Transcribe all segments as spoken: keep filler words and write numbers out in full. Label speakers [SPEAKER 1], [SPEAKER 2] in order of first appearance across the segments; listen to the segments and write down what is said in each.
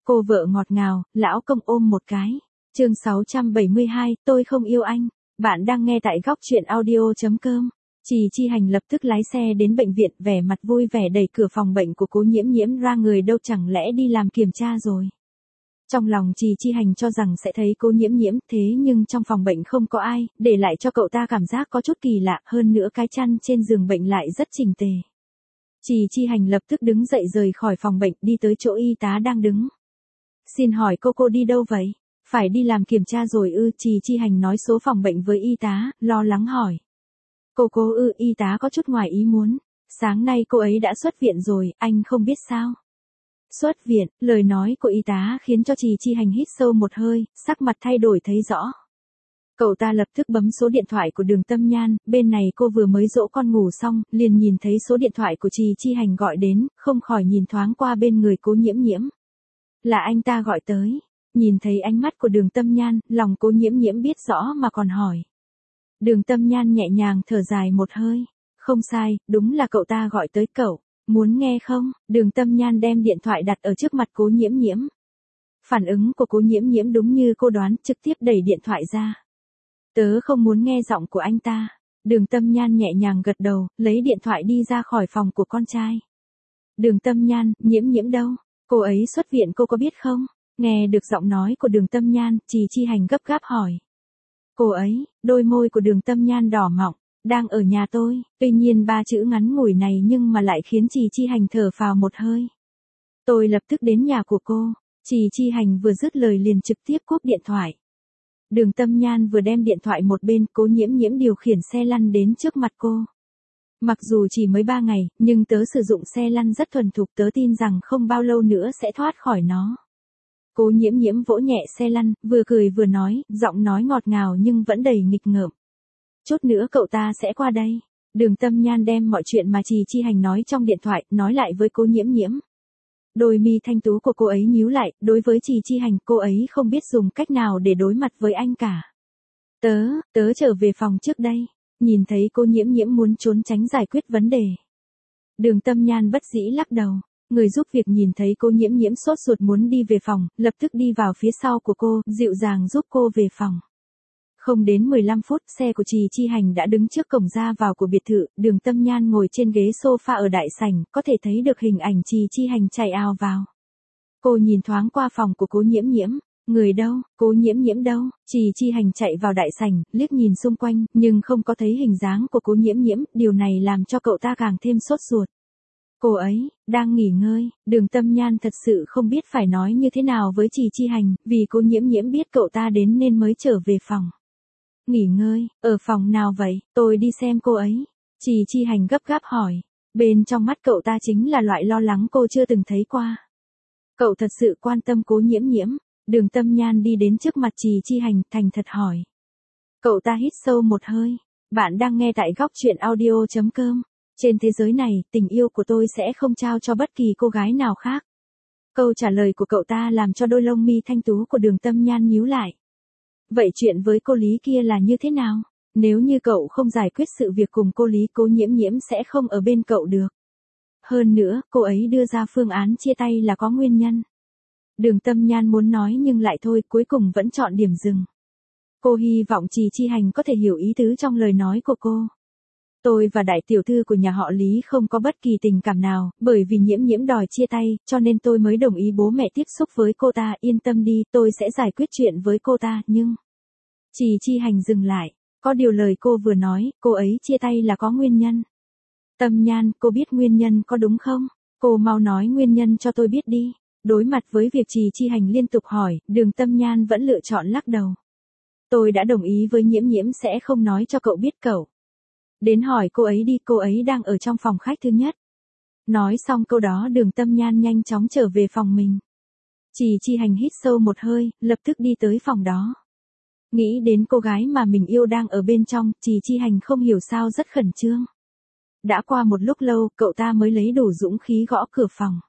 [SPEAKER 1] Cô vợ ngọt ngào, lão công ôm một cái. Chương sáu trăm bảy mươi hai, tôi không yêu anh. Bạn đang nghe tại góc truyện audio chấm com. Trì Chi Hành lập tức lái xe đến bệnh viện, vẻ mặt vui vẻ đẩy cửa phòng bệnh của Cố Nhiễm Nhiễm ra, người đâu chẳng lẽ đi làm kiểm tra rồi. Trong lòng Trì Chi Hành cho rằng sẽ thấy Cố Nhiễm Nhiễm, thế nhưng trong phòng bệnh không có ai, để lại cho cậu ta cảm giác có chút kỳ lạ, hơn nữa cái chăn trên giường bệnh lại rất chỉnh tề. Trì Chi Hành lập tức đứng dậy rời khỏi phòng bệnh, đi tới chỗ y tá đang đứng. Xin hỏi cô cô đi đâu vậy? Phải đi làm kiểm tra rồi ư? Trì Chi Hành nói số phòng bệnh với y tá, lo lắng hỏi. Cô cô ư? Y tá có chút ngoài ý muốn. Sáng nay cô ấy đã xuất viện rồi, anh không biết sao? Xuất viện, lời nói của y tá khiến cho Trì Chi Hành hít sâu một hơi, sắc mặt thay đổi thấy rõ. Cậu ta lập tức bấm số điện thoại của Đường Tâm Nhan, bên này cô vừa mới dỗ con ngủ xong, liền nhìn thấy số điện thoại của Trì Chi Hành gọi đến, không khỏi nhìn thoáng qua bên người Cố Nhiễm Nhiễm. Là anh ta gọi tới. Nhìn thấy ánh mắt của Đường Tâm Nhan, lòng Cố Nhiễm Nhiễm biết rõ mà còn hỏi. Đường Tâm Nhan nhẹ nhàng thở dài một hơi. Không sai, đúng là cậu ta gọi tới cậu. Muốn nghe không? Đường Tâm Nhan đem điện thoại đặt ở trước mặt Cố Nhiễm Nhiễm. Phản ứng của Cố Nhiễm Nhiễm đúng như cô đoán, trực tiếp đẩy điện thoại ra. Tớ không muốn nghe giọng của anh ta. Đường Tâm Nhan nhẹ nhàng gật đầu, lấy điện thoại đi ra khỏi phòng của con trai. Đường Tâm Nhan, Nhiễm Nhiễm đâu? Cô ấy xuất viện cô có biết không? Nghe được giọng nói của Đường Tâm Nhan, Trì Chi Hành gấp gáp hỏi. Cô ấy, đôi môi của Đường Tâm Nhan đỏ mọng, đang ở nhà tôi. Tuy nhiên ba chữ ngắn ngủi này nhưng mà lại khiến Trì Chi Hành thở phào một hơi. Tôi lập tức đến nhà của cô. Trì Chi Hành vừa dứt lời liền trực tiếp cúp điện thoại. Đường Tâm Nhan vừa đem điện thoại một bên, Cố Nhiễm Nhiễm điều khiển xe lăn đến trước mặt cô. Mặc dù chỉ mới ba ngày, nhưng tớ sử dụng xe lăn rất thuần thục, tớ tin rằng không bao lâu nữa sẽ thoát khỏi nó. Cố Nhiễm Nhiễm vỗ nhẹ xe lăn, vừa cười vừa nói, giọng nói ngọt ngào nhưng vẫn đầy nghịch ngợm. Chút nữa cậu ta sẽ qua đây. Đường Tâm Nhan đem mọi chuyện mà Trì Chi Hành nói trong điện thoại, nói lại với Cố Nhiễm Nhiễm. Đôi mi thanh tú của cô ấy nhíu lại, đối với Trì Chi Hành, cô ấy không biết dùng cách nào để đối mặt với anh cả. Tớ, tớ trở về phòng trước đây. Nhìn thấy Cố Nhiễm Nhiễm muốn trốn tránh giải quyết vấn đề. Đường Tâm Nhan bất dĩ lắc đầu. Người giúp việc nhìn thấy Cố Nhiễm Nhiễm sốt ruột muốn đi về phòng, lập tức đi vào phía sau của cô, dịu dàng giúp cô về phòng. Không đến mười lăm phút, xe của Trì Chi Hành đã đứng trước cổng ra vào của biệt thự, Đường Tâm Nhan ngồi trên ghế sofa ở đại sảnh, có thể thấy được hình ảnh Trì Chi Hành chạy ào vào. Cô nhìn thoáng qua phòng của Cố Nhiễm Nhiễm. Người đâu? Cố Nhiễm Nhiễm đâu? Trì Chi Hành chạy vào đại sảnh, liếc nhìn xung quanh, nhưng không có thấy hình dáng của Cố Nhiễm Nhiễm, điều này làm cho cậu ta càng thêm sốt ruột. Cô ấy, đang nghỉ ngơi. Đường Tâm Nhan thật sự không biết phải nói như thế nào với Trì Chi Hành, vì Cố Nhiễm Nhiễm biết cậu ta đến nên mới trở về phòng. Nghỉ ngơi, ở phòng nào vậy? Tôi đi xem cô ấy. Trì Chi Hành gấp gáp hỏi. Bên trong mắt cậu ta chính là loại lo lắng cô chưa từng thấy qua. Cậu thật sự quan tâm Cố Nhiễm Nhiễm. Đường Tâm Nhan đi đến trước mặt Trì Chi Hành, thành thật hỏi. Cậu ta hít sâu một hơi. Bạn đang nghe tại góc truyện audio chấm com. Trên thế giới này, tình yêu của tôi sẽ không trao cho bất kỳ cô gái nào khác. Câu trả lời của cậu ta làm cho đôi lông mi thanh tú của Đường Tâm Nhan nhíu lại. Vậy chuyện với cô Lý kia là như thế nào? Nếu như cậu không giải quyết sự việc cùng cô Lý, Cố Nhiễm Nhiễm sẽ không ở bên cậu được. Hơn nữa, cô ấy đưa ra phương án chia tay là có nguyên nhân. Đường Tâm Nhan muốn nói nhưng lại thôi, cuối cùng vẫn chọn điểm dừng. Cô hy vọng Trì Chi Hành có thể hiểu ý tứ trong lời nói của cô. Tôi và đại tiểu thư của nhà họ Lý không có bất kỳ tình cảm nào, bởi vì Nhiễm Nhiễm đòi chia tay, cho nên tôi mới đồng ý bố mẹ tiếp xúc với cô ta, yên tâm đi, tôi sẽ giải quyết chuyện với cô ta, nhưng... Trì Chi Hành dừng lại, có điều lời cô vừa nói, cô ấy chia tay là có nguyên nhân. Tâm Nhan, cô biết nguyên nhân có đúng không? Cô mau nói nguyên nhân cho tôi biết đi. Đối mặt với việc Trì Chi Hành liên tục hỏi, Đường Tâm Nhan vẫn lựa chọn lắc đầu. Tôi đã đồng ý với Nhiễm Nhiễm sẽ không nói cho cậu biết cậu. Đến hỏi cô ấy đi, cô ấy đang ở trong phòng khách thứ nhất. Nói xong câu đó Đường Tâm Nhan nhanh chóng trở về phòng mình. Trì Chi Hành hít sâu một hơi, lập tức đi tới phòng đó. Nghĩ đến cô gái mà mình yêu đang ở bên trong, Trì Chi Hành không hiểu sao rất khẩn trương. Đã qua một lúc lâu, cậu ta mới lấy đủ dũng khí gõ cửa phòng.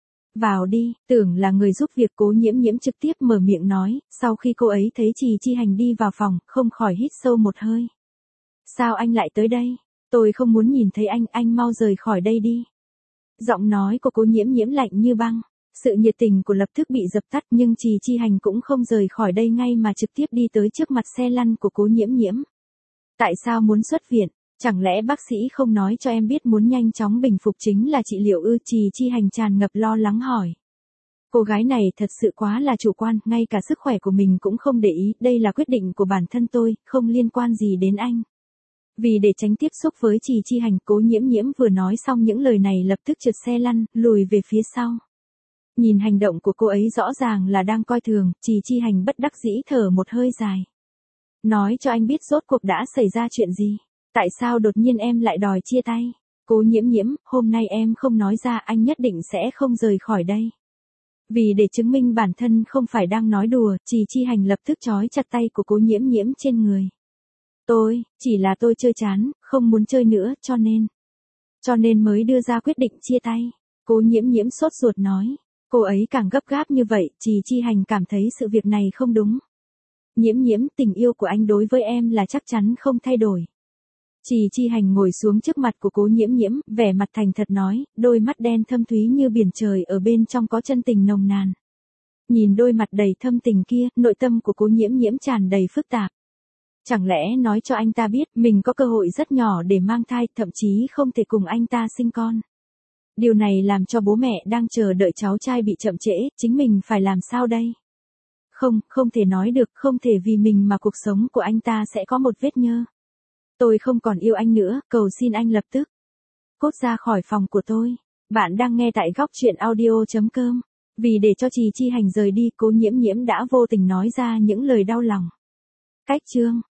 [SPEAKER 1] Vào đi, tưởng là người giúp việc. Cố Nhiễm Nhiễm trực tiếp mở miệng nói, sau khi cô ấy thấy Trì Chi Hành đi vào phòng, không khỏi hít sâu một hơi. Sao anh lại tới đây? Tôi không muốn nhìn thấy anh, anh mau rời khỏi đây đi. Giọng nói của Cố Nhiễm Nhiễm lạnh như băng. Sự nhiệt tình của lập tức bị dập tắt nhưng Trì Chi Hành cũng không rời khỏi đây ngay mà trực tiếp đi tới trước mặt xe lăn của Cố Nhiễm Nhiễm. Tại sao muốn xuất viện? Chẳng lẽ bác sĩ không nói cho em biết muốn nhanh chóng bình phục chính là trị liệu ư? Trì Chi Hành tràn ngập lo lắng hỏi. Cô gái này thật sự quá là chủ quan, ngay cả sức khỏe của mình cũng không để ý, đây là quyết định của bản thân tôi, không liên quan gì đến anh. Vì để tránh tiếp xúc với Trì Chi Hành, Cố Nhiễm Nhiễm vừa nói xong những lời này lập tức trượt xe lăn, lùi về phía sau. Nhìn hành động của cô ấy rõ ràng là đang coi thường, Trì Chi Hành bất đắc dĩ thở một hơi dài. Nói cho anh biết rốt cuộc đã xảy ra chuyện gì? Tại sao đột nhiên em lại đòi chia tay? Cố Nhiễm Nhiễm, hôm nay em không nói ra anh nhất định sẽ không rời khỏi đây. Vì để chứng minh bản thân không phải đang nói đùa, Trì Chi Hành lập tức trói chặt tay của Cố Nhiễm Nhiễm trên người. Tôi, chỉ là tôi chơi chán, không muốn chơi nữa, cho nên. Cho nên mới đưa ra quyết định chia tay. Cố Nhiễm Nhiễm sốt ruột nói. Cô ấy càng gấp gáp như vậy, Trì Chi Hành cảm thấy sự việc này không đúng. Nhiễm Nhiễm, tình yêu của anh đối với em là chắc chắn không thay đổi. Trì Chi Hành ngồi xuống trước mặt của Cố Nhiễm Nhiễm, vẻ mặt thành thật nói, đôi mắt đen thâm thúy như biển trời ở bên trong có chân tình nồng nàn. Nhìn đôi mặt đầy thâm tình kia, nội tâm của Cố Nhiễm Nhiễm tràn đầy phức tạp. Chẳng lẽ nói cho anh ta biết mình có cơ hội rất nhỏ để mang thai, thậm chí không thể cùng anh ta sinh con. Điều này làm cho bố mẹ đang chờ đợi cháu trai bị chậm trễ, chính mình phải làm sao đây? Không, không thể nói được, không thể vì mình mà cuộc sống của anh ta sẽ có một vết nhơ. Tôi không còn yêu anh nữa, cầu xin anh lập tức cút ra khỏi phòng của tôi. Bạn đang nghe tại góc truyện audio chấm com. Vì để cho Trì Chi Hành rời đi, Cố Nhiễm Nhiễm đã vô tình nói ra những lời đau lòng. Cách chương